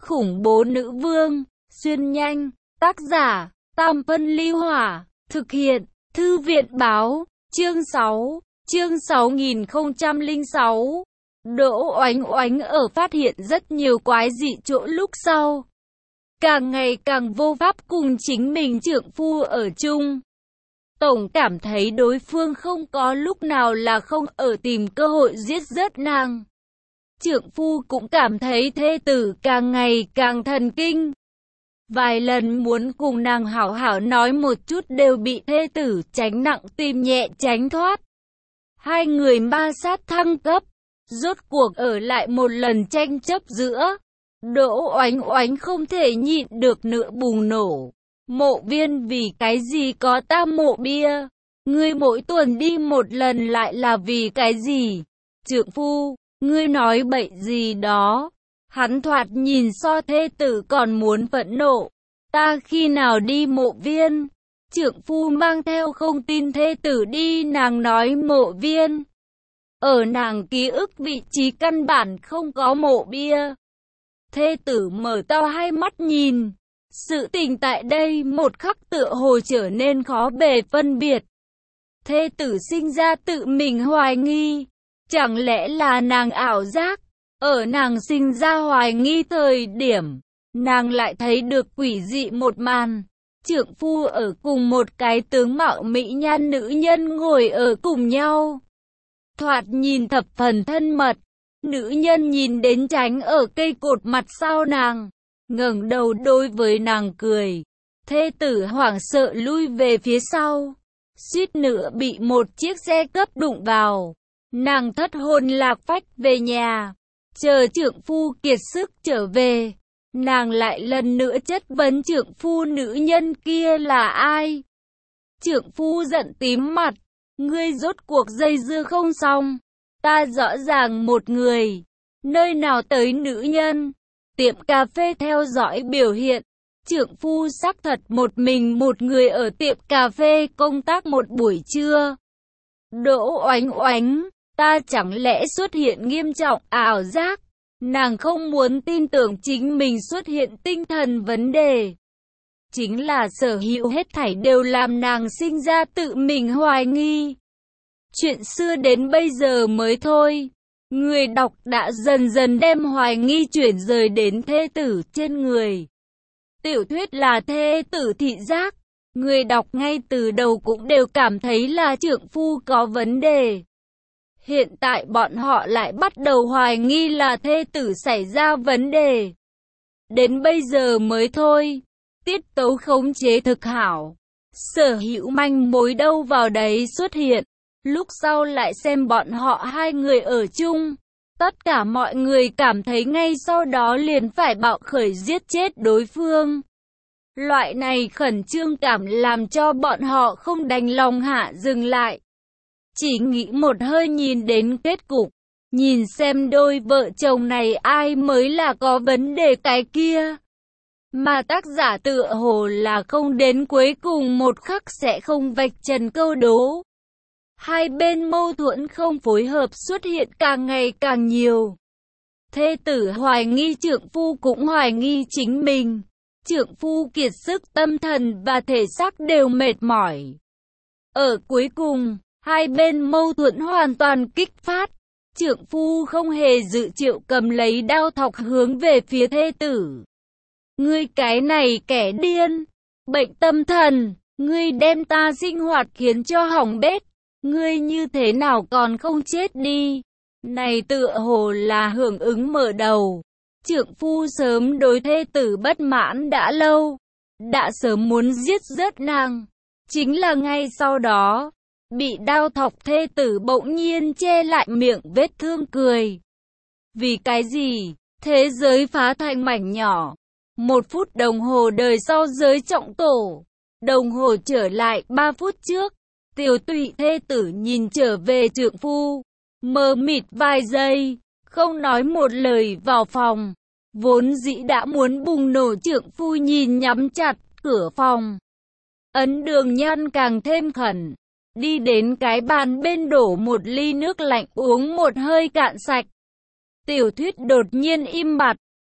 khủng bố nữ vương, xuyên nhanh, tác giả, Tam Phân Ly Hỏa, thực hiện, Thư viện Báo, chương 6006. Đỗ Oánh Oánh ở phát hiện rất nhiều quái dị chỗ lúc sau. Càng ngày càng vô pháp cùng chính mình trượng phu ở chung. Tổng cảm thấy đối phương không có lúc nào là không ở tìm cơ hội giết rớt nàng. Trượng phu cũng cảm thấy thê tử càng ngày càng thần kinh. Vài lần muốn cùng nàng hảo hảo nói một chút đều bị thê tử tránh nặng tìm nhẹ tránh thoát. Hai người ma sát thăng cấp, rốt cuộc ở lại một lần tranh chấp giữa. Đỗ Oánh Oánh không thể nhịn được nữa bùng nổ. Mộ Viên, vì cái gì có ta mộ bia? Ngươi mỗi tuần đi một lần lại là vì cái gì? Trượng phu, ngươi nói bậy gì đó? Hắn thoạt nhìn so thê tử còn muốn phẫn nộ. Ta khi nào đi Mộ Viên? Trượng phu mang theo không tin thê tử đi, nàng nói Mộ Viên. Ở nàng ký ức vị trí căn bản không có mộ bia. Thê tử mở to hai mắt nhìn. Sự tình tại đây một khắc tựa hồ trở nên khó bề phân biệt. Thê tử sinh ra tự mình hoài nghi. Chẳng lẽ là nàng ảo giác? Ở nàng sinh ra hoài nghi thời điểm, nàng lại thấy được quỷ dị một màn. Trượng phu ở cùng một cái tướng mạo mỹ nhan nữ nhân ngồi ở cùng nhau. Thoạt nhìn thập phần thân mật. Nữ nhân nhìn đến tránh ở cây cột mặt sau nàng, ngẩng đầu đối với nàng cười. Thê tử hoảng sợ lui về phía sau, suýt nữa bị một chiếc xe cấp đụng vào. Nàng thất hồn lạc phách về nhà. Chờ trượng phu kiệt sức trở về, nàng lại lần nữa chất vấn trượng phu nữ nhân kia là ai. Trượng phu giận tím mặt. Ngươi rốt cuộc dây dưa không xong. Ta rõ ràng một người. Nơi nào tới nữ nhân? Tiệm cà phê theo dõi biểu hiện. Trượng phu xác thật một mình một người ở tiệm cà phê công tác một buổi trưa. Đỗ Oánh Oánh, ta chẳng lẽ xuất hiện nghiêm trọng ảo giác? Nàng không muốn tin tưởng chính mình xuất hiện tinh thần vấn đề. Chính là sở hữu hết thảy đều làm nàng sinh ra tự mình hoài nghi. Chuyện xưa đến bây giờ mới thôi. Người đọc đã dần dần đem hoài nghi chuyển rời đến thê tử trên người. Tiểu thuyết là thê tử thị giác. Người đọc ngay từ đầu cũng đều cảm thấy là trượng phu có vấn đề. Hiện tại bọn họ lại bắt đầu hoài nghi là thê tử xảy ra vấn đề. Đến bây giờ mới thôi. Tiết tấu khống chế thực hảo. Sở hữu manh mối đâu vào đấy xuất hiện. Lúc sau lại xem bọn họ hai người ở chung. Tất cả mọi người cảm thấy ngay sau đó liền phải bạo khởi giết chết đối phương. Loại này khẩn trương cảm làm cho bọn họ không đành lòng hạ dừng lại. Chỉ nghĩ một hơi nhìn đến kết cục. Nhìn xem đôi vợ chồng này ai mới là có vấn đề cái kia. Mà tác giả tựa hồ là không đến cuối cùng một khắc sẽ không vạch trần câu đố. Hai bên mâu thuẫn không phối hợp xuất hiện càng ngày càng nhiều. Thê tử hoài nghi trượng phu cũng hoài nghi chính mình. Trượng phu kiệt sức tâm thần và thể xác đều mệt mỏi. Ở cuối cùng, hai bên mâu thuẫn hoàn toàn kích phát. Trượng phu không hề dự triệu cầm lấy đao thọc hướng về phía thê tử. Ngươi cái này kẻ điên, bệnh tâm thần, ngươi đem ta sinh hoạt khiến cho hỏng bét. Ngươi như thế nào còn không chết đi? Này tựa hồ là hưởng ứng mở đầu. Trượng phu sớm đối thê tử bất mãn đã lâu. Đã sớm muốn giết rớt nàng. Chính là ngay sau đó, bị đao thọc thê tử bỗng nhiên che lại miệng vết thương cười. Vì cái gì? Thế giới phá thành mảnh nhỏ. 1 phút đồng hồ đời sau giới trọng tổ. Đồng hồ trở lại 3 phút trước. Tiểu tụy thê tử nhìn trở về trượng phu, mờ mịt vài giây, không nói một lời vào phòng. Vốn dĩ đã muốn bùng nổ trượng phu nhìn nhắm chặt cửa phòng. Ấn Đường Nhan càng thêm khẩn, đi đến cái bàn bên đổ một ly nước lạnh uống một hơi cạn sạch. Tiểu thuyết đột nhiên im bặt,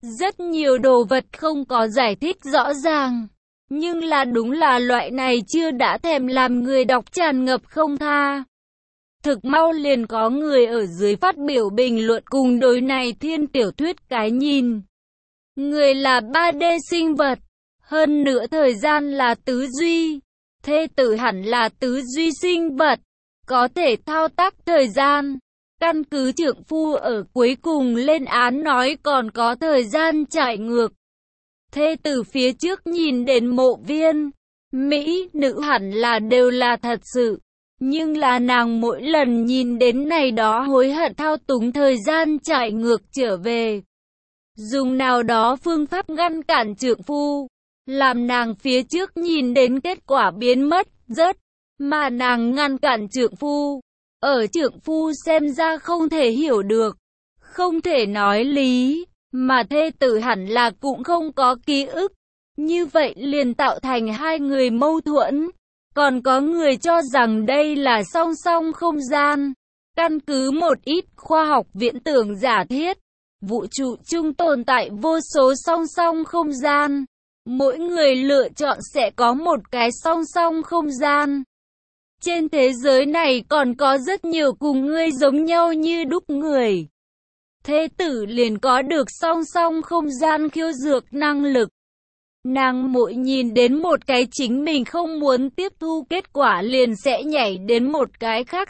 Rất nhiều đồ vật không có giải thích rõ ràng, nhưng đúng là loại này chưa đã thèm làm người đọc tràn ngập không tha. Thực mau liền có người ở dưới phát biểu bình luận cùng đối này thiên tiểu thuyết cái nhìn. Người là 3D sinh vật, hơn nữa thời gian là tứ duy, thê tử hẳn là tứ duy sinh vật, có thể thao tác thời gian. Căn cứ trượng phu ở cuối cùng lên án nói còn có thời gian chạy ngược. Thê tử phía trước nhìn đến mộ viên, mỹ nữ hẳn là đều là thật sự. Nhưng là nàng mỗi lần nhìn đến này đó hối hận thao túng thời gian chạy ngược trở về. Dùng nào đó phương pháp ngăn cản trượng phu, làm nàng phía trước nhìn đến kết quả biến mất, mà nàng ngăn cản trượng phu. Ở trượng phu xem ra không thể hiểu được, không thể nói lý, mà thê tử hẳn là cũng không có ký ức. Như vậy liền tạo thành hai người mâu thuẫn. Còn có người cho rằng đây là song song không gian. Căn cứ một ít khoa học viễn tưởng giả thiết, vũ trụ chung tồn tại vô số song song không gian. Mỗi người lựa chọn sẽ có một cái song song không gian. Trên thế giới này còn có rất nhiều cùng ngươi giống nhau như đúc người. Thế tử liền có được song song không gian khiêu dược năng lực. Nàng mỗi nhìn đến một cái chính mình không muốn tiếp thu kết quả liền sẽ nhảy đến một cái khác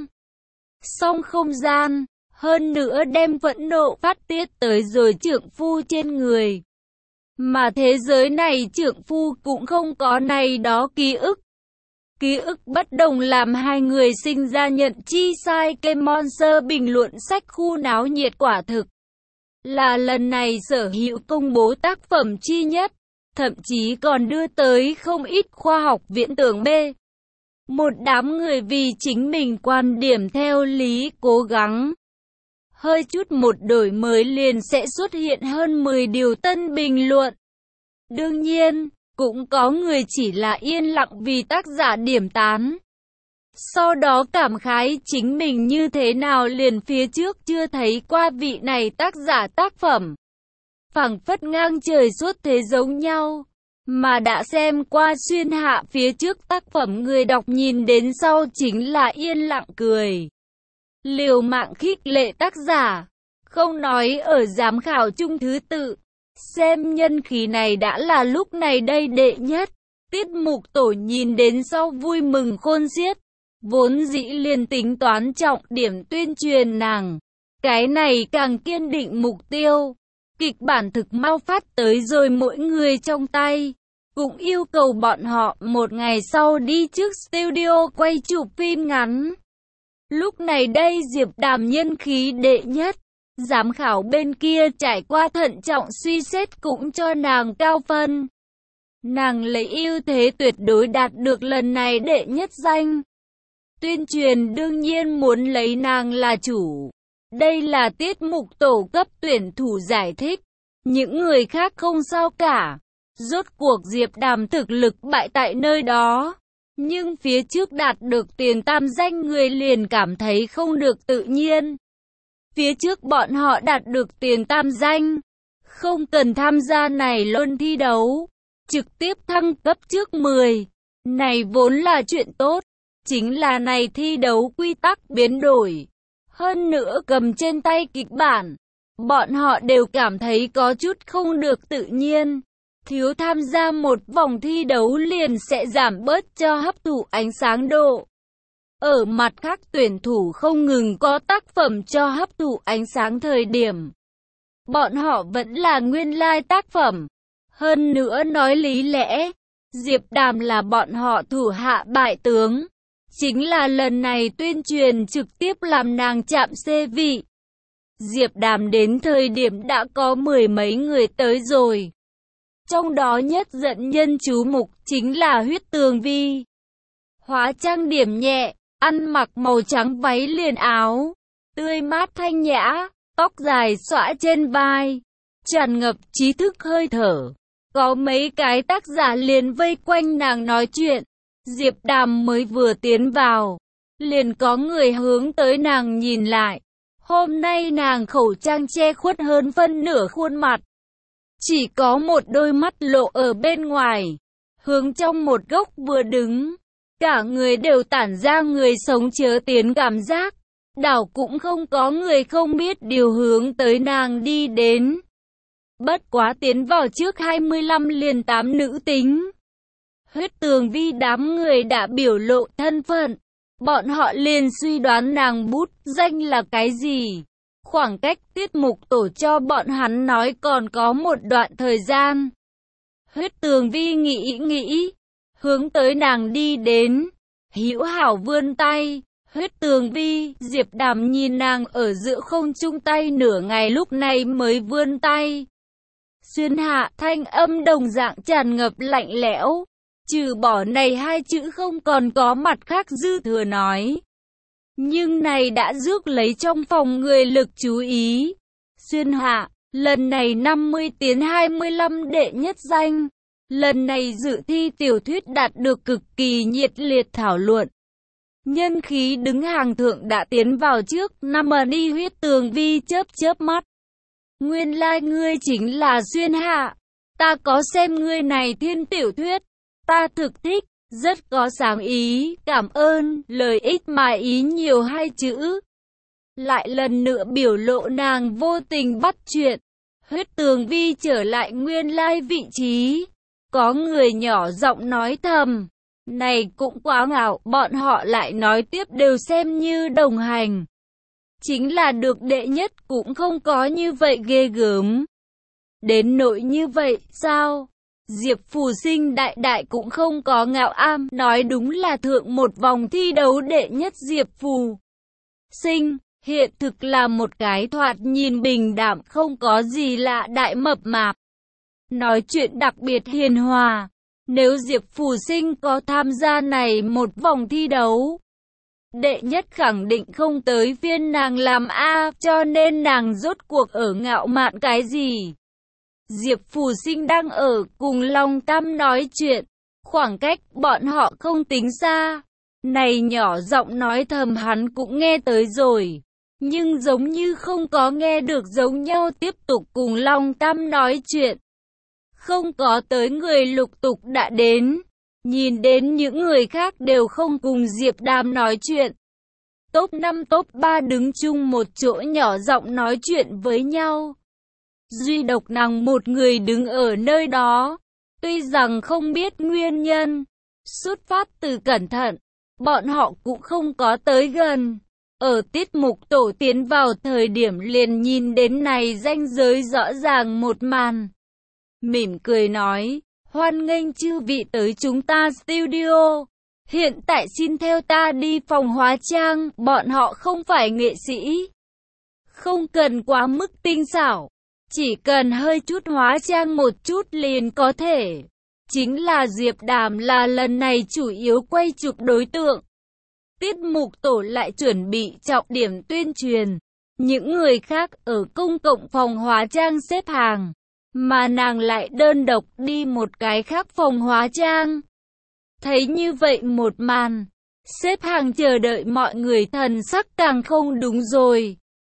song không gian. Hơn nữa đem phẫn nộ phát tiết tới rồi trượng phu trên người. Mà thế giới này trượng phu cũng không có này đó ký ức. Ký ức bất đồng làm hai người sinh ra nhận chi sai. Cây Monster bình luận sách khu náo nhiệt quả thực là lần này sở hữu công bố tác phẩm chi nhất, thậm chí còn đưa tới không ít khoa học viễn tưởng B. Một đám người vì chính mình quan điểm theo lý cố gắng. Hơi chút một đổi mới liền sẽ xuất hiện hơn 10 điều tân bình luận. Đương nhiên, cũng có người chỉ là yên lặng vì tác giả điểm tán. Sau đó cảm khái chính mình như thế nào liền phía trước chưa thấy qua vị này tác giả tác phẩm. Phảng phất ngang trời suốt thế giống nhau. Mà đã xem qua xuyên hạ phía trước tác phẩm người đọc nhìn đến sau chính là yên lặng cười. Liều mạng khích lệ tác giả. Không nói ở giám khảo chung thứ tự. Xem nhân khí này đã là lúc này đây đệ nhất. Tiết mục tổ nhìn đến sau vui mừng khôn xiết. Vốn dĩ liền tính toán trọng điểm tuyên truyền nàng. Cái này càng kiên định mục tiêu. Kịch bản thực mau phát tới rồi mỗi người trong tay. Cũng yêu cầu bọn họ một ngày sau đi trước studio quay chụp phim ngắn. Lúc này đây Diệp Đàm nhân khí đệ nhất. Giám khảo bên kia trải qua thận trọng suy xét cũng cho nàng cao phân. Nàng lấy ưu thế tuyệt đối đạt được lần này đệ nhất danh. Tuyên truyền đương nhiên muốn lấy nàng là chủ. Đây là tiết mục tổ cấp tuyển thủ giải thích. Những người khác không sao cả. Rốt cuộc Diệp Đàm thực lực bại tại nơi đó. Nhưng phía trước đạt được tiền tam danh người liền cảm thấy không được tự nhiên. Phía trước bọn họ đạt được tiền tam danh. Không cần tham gia này luôn thi đấu. Trực tiếp thăng cấp trước 10. Này vốn là chuyện tốt. Chính là này thi đấu quy tắc biến đổi. Hơn nữa cầm trên tay kịch bản. Bọn họ đều cảm thấy có chút không được tự nhiên. Thiếu tham gia một vòng thi đấu liền sẽ giảm bớt cho hấp thụ ánh sáng độ. Ở mặt khác tuyển thủ không ngừng có tác phẩm cho hấp thụ ánh sáng thời điểm. Bọn họ vẫn là nguyên lai tác phẩm. Hơn nữa nói lý lẽ, Diệp Đàm là bọn họ thủ hạ bại tướng. Chính là lần này tuyên truyền trực tiếp làm nàng chạm xê vị. Diệp Đàm đến thời điểm đã có 10 mấy người tới rồi. Trong đó nhất dẫn nhân chú mục chính là Huyết Tường Vi. Hóa trang điểm nhẹ, ăn mặc màu trắng váy liền áo, tươi mát thanh nhã, tóc dài xõa trên vai, tràn ngập trí thức hơi thở. Có mấy cái tác giả liền vây quanh nàng nói chuyện. Diệp Đàm mới vừa tiến vào, liền có người hướng tới nàng nhìn lại. Hôm nay nàng khẩu trang che khuất hơn phân nửa khuôn mặt, chỉ có một đôi mắt lộ ở bên ngoài, hướng trong một góc vừa đứng. Cả người đều tản ra người sống chớ tiến cảm giác. Đảo cũng không có người không biết điều hướng tới nàng đi đến. Bất quá tiến vào trước 25 liền 8 nữ tính. Huyết Tường Vi đám người đã biểu lộ thân phận. Bọn họ liền suy đoán nàng bút danh là cái gì. Khoảng cách tiết mục tổ cho bọn hắn nói còn có một đoạn thời gian. Huyết Tường Vi nghĩ, hướng tới nàng đi đến. Hữu hảo vươn tay. Huyết Tường Vi, Diệp Đàm nhìn nàng ở giữa không trung tay nửa ngày lúc này mới vươn tay. Xuyên Hạ, thanh âm đồng dạng tràn ngập lạnh lẽo. Trừ bỏ này hai chữ không còn có mặt khác dư thừa nói. Nhưng này đã rước lấy trong phòng người lực chú ý. Xuyên Hạ, lần này 50 tiến 25 đệ nhất danh. Lần này dự thi tiểu thuyết đạt được cực kỳ nhiệt liệt thảo luận. Nhân khí đứng hàng thượng đã tiến vào trước, năm đi. Huyết Tường Vi chớp mắt. Nguyên lai ngươi chính là Xuyên Hạ. Ta có xem ngươi này thiên tiểu thuyết. Ta thực thích, rất có sáng ý, cảm ơn, lời ít mà ý nhiều hai chữ. Lại lần nữa biểu lộ nàng vô tình bắt chuyện. Huyết Tường Vi trở lại nguyên lai vị trí. Có người nhỏ giọng nói thầm. Này cũng quá ngạo, bọn họ lại nói tiếp đều xem như đồng hành. Chính là được đệ nhất cũng không có như vậy ghê gớm. Đến nỗi như vậy, sao? Diệp Phù Sinh đại cũng không có ngạo am, nói đúng là thượng một vòng thi đấu đệ nhất Diệp Phù Sinh, hiện thực là một cái thoạt nhìn bình đạm không có gì lạ đại mập mạp. Nói chuyện đặc biệt hiền hòa. Nếu Diệp Phù Sinh có tham gia này một vòng thi đấu, đệ nhất khẳng định không tới phiên nàng làm A, cho nên nàng rốt cuộc ở ngạo mạn cái gì. Diệp Phù Sinh đang ở cùng Long Tam nói chuyện, khoảng cách bọn họ không tính xa. Này nhỏ giọng nói thầm hắn cũng nghe tới rồi, nhưng giống như không có nghe được giống nhau, tiếp tục cùng Long Tam nói chuyện. Không có tới người lục tục đã đến, nhìn đến những người khác đều không cùng Diệp Đàm nói chuyện. Top 5 top 3 đứng chung một chỗ nhỏ giọng nói chuyện với nhau. Duy độc nàng một người đứng ở nơi đó. Tuy rằng không biết nguyên nhân, xuất phát từ cẩn thận, bọn họ cũng không có tới gần. Ở tiết mục tổ tiến vào thời điểm liền nhìn đến này ranh giới rõ ràng một màn. Mỉm cười nói, hoan nghênh chư vị tới chúng ta studio. Hiện tại xin theo ta đi phòng hóa trang, bọn họ không phải nghệ sĩ. Không cần quá mức tinh xảo, chỉ cần hơi chút hóa trang một chút liền có thể. Chính là Diệp Đàm là lần này chủ yếu quay chụp đối tượng. Tiết mục tổ lại chuẩn bị trọng điểm tuyên truyền. Những người khác ở công cộng phòng hóa trang xếp hàng, mà nàng lại đơn độc đi một cái khác phòng hóa trang. Thấy như vậy một màn, xếp hàng chờ đợi mọi người thần sắc càng không đúng rồi.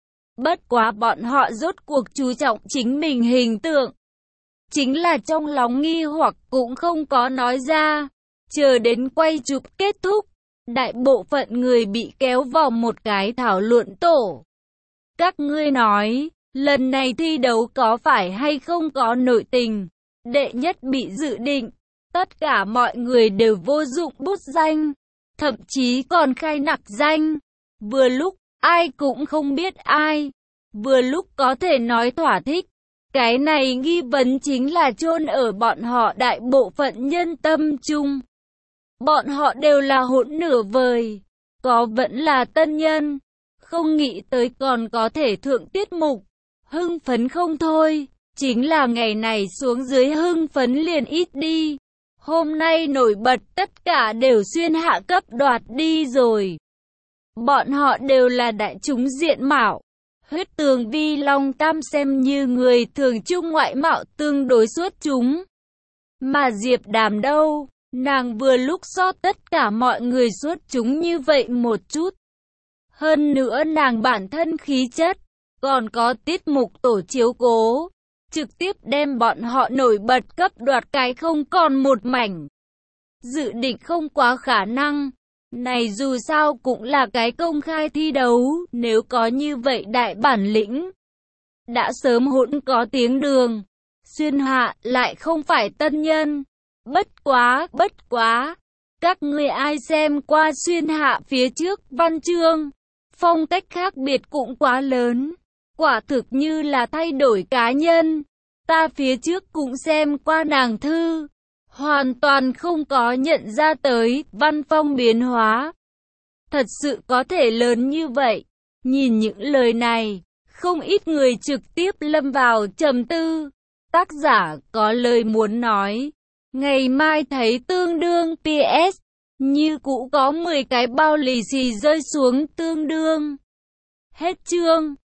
Bất quá bọn họ rốt cuộc chú trọng chính mình hình tượng. Chính là trong lòng nghi hoặc cũng không có nói ra. Chờ đến quay chụp kết thúc, đại bộ phận người bị kéo vào một cái thảo luận tổ. Các ngươi nói, lần này thi đấu có phải hay không có nội tình? Đệ nhất bị dự định. Tất cả mọi người đều vô dụng bút danh, thậm chí còn khai nặc danh. Vừa lúc, ai cũng không biết ai. Vừa lúc có thể nói thỏa thích. Cái này nghi vấn chính là chôn ở bọn họ đại bộ phận nhân tâm chung. Bọn họ đều là hỗn nửa vời. Có vẫn là tân nhân. Không nghĩ tới còn có thể thượng tiết mục. Hưng phấn không thôi. Chính là ngày này xuống dưới hưng phấn liền ít đi. Hôm nay nổi bật tất cả đều Xuyên Hạ cấp đoạt đi rồi. Bọn họ đều là đại chúng diện mạo. Huyết Tường Vi Long Tam xem như người thường trung ngoại mạo tương đối xuất chúng. Mà Diệp Đàm đâu, nàng vừa lúc so tất cả mọi người xuất chúng như vậy một chút. Hơn nữa nàng bản thân khí chất, còn có tiết mục tổ chiếu cố. trực tiếp đem bọn họ nổi bật cấp đoạt cái không còn một mảnh. Dự định không quá khả năng. Này dù sao cũng là cái công khai thi đấu, nếu có như vậy đại bản lĩnh, đã sớm hỗn có tiếng đường. Xuyên Hạ lại không phải tân nhân. Bất quá. Các ngươi ai xem qua Xuyên Hạ phía trước văn chương, phong cách khác biệt cũng quá lớn. Quả thực như là thay đổi cá nhân. Ta phía trước cũng xem qua nàng thư, hoàn toàn không có nhận ra tới văn phong biến hóa. Thật sự có thể lớn như vậy. Nhìn những lời này, không ít người trực tiếp lâm vào trầm tư. Tác giả có lời muốn nói. Ngày mai thấy tương đương PS. Như cũ có 10 cái bao lì xì rơi xuống tương đương. Hết chương.